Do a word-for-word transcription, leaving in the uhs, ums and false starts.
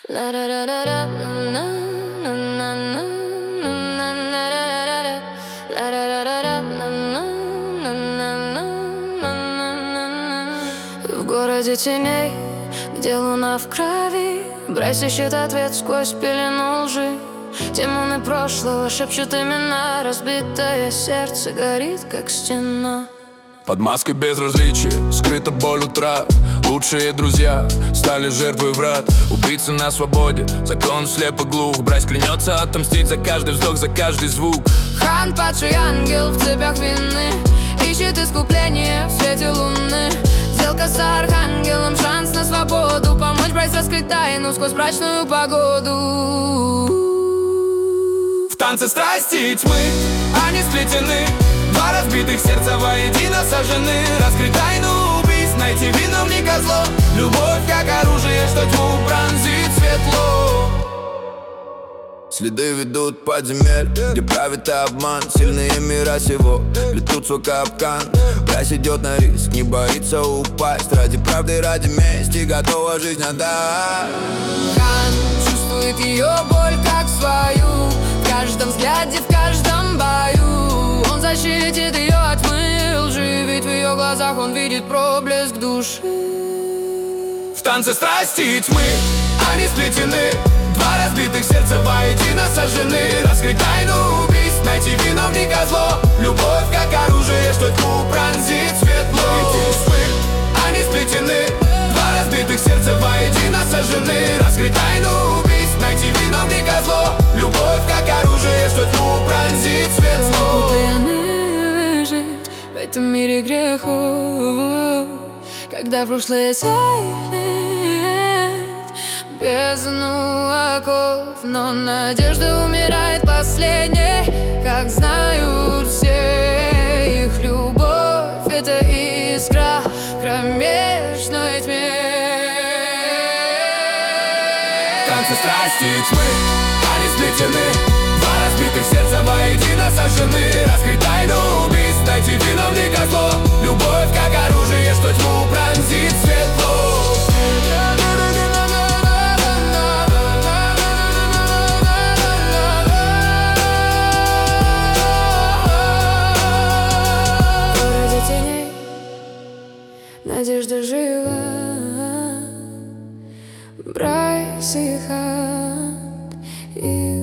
В городе теней, где луна в крови, Брайс ищет ответ сквозь пелену лжи. Демоны прошлого шепчут имена, разбитое сердце горит, как стена. Под маской безразличия скрыта боль утра. Лучшие друзья стали жертвой врат. Убийца на свободе, закон слеп и глух. Брайс клянется отомстить за каждый вздох, за каждый звук. Хан, падший ангел в цепях вины, ищет искупление в свете луны. Сделка с архангелом, шанс на свободу, помочь Брайс раскрыть тайну сквозь мрачную погоду. В танце страсти и тьмы они сплетены, два разбитых сердца воедино сожжены. Раскрыть тайну убийств, найти виновника зло. Любовь как оружие, что тьму пронзит светло. Следы ведут подземель, где правит обман. Сильные мира сего плетутся капкан. Брайс идет на риск, не боится упасть. Ради правды, ради мести готова жизнь отдать. Хан чувствует ее боль как свою, в каждом взгляде, в каждом бою. Он защитит ее от тьмы лжи, ведь в ее глазах он видит проблеск души. В танце страсти и тьмы они сплетены, два разбитых сердца воедино сожжены. Раскрыть тайну убийств, найти виновника зло. Любовь как оружие, что тьму пронзит светло. Они сплетены, два разбитых сердца воедино сожжены. Раскрыть тайну убийств, найти виновника зло. Любовь как оружие, что тьму пронзит светло. Путаяны выжить в этом мире грехов, когда прошлое тает бездну оков. Но надежда умирает последней, как знают все. Их любовь — это искра в кромешной тьме. В танце страсти и тьмы они сплетены, два разбитых сердца воедино сожжены. Раскрыть тайну убийств, найти виновника зло. Любовь как оружие, что тьму пронзит светло. Надежда жива, Брайс и Хан.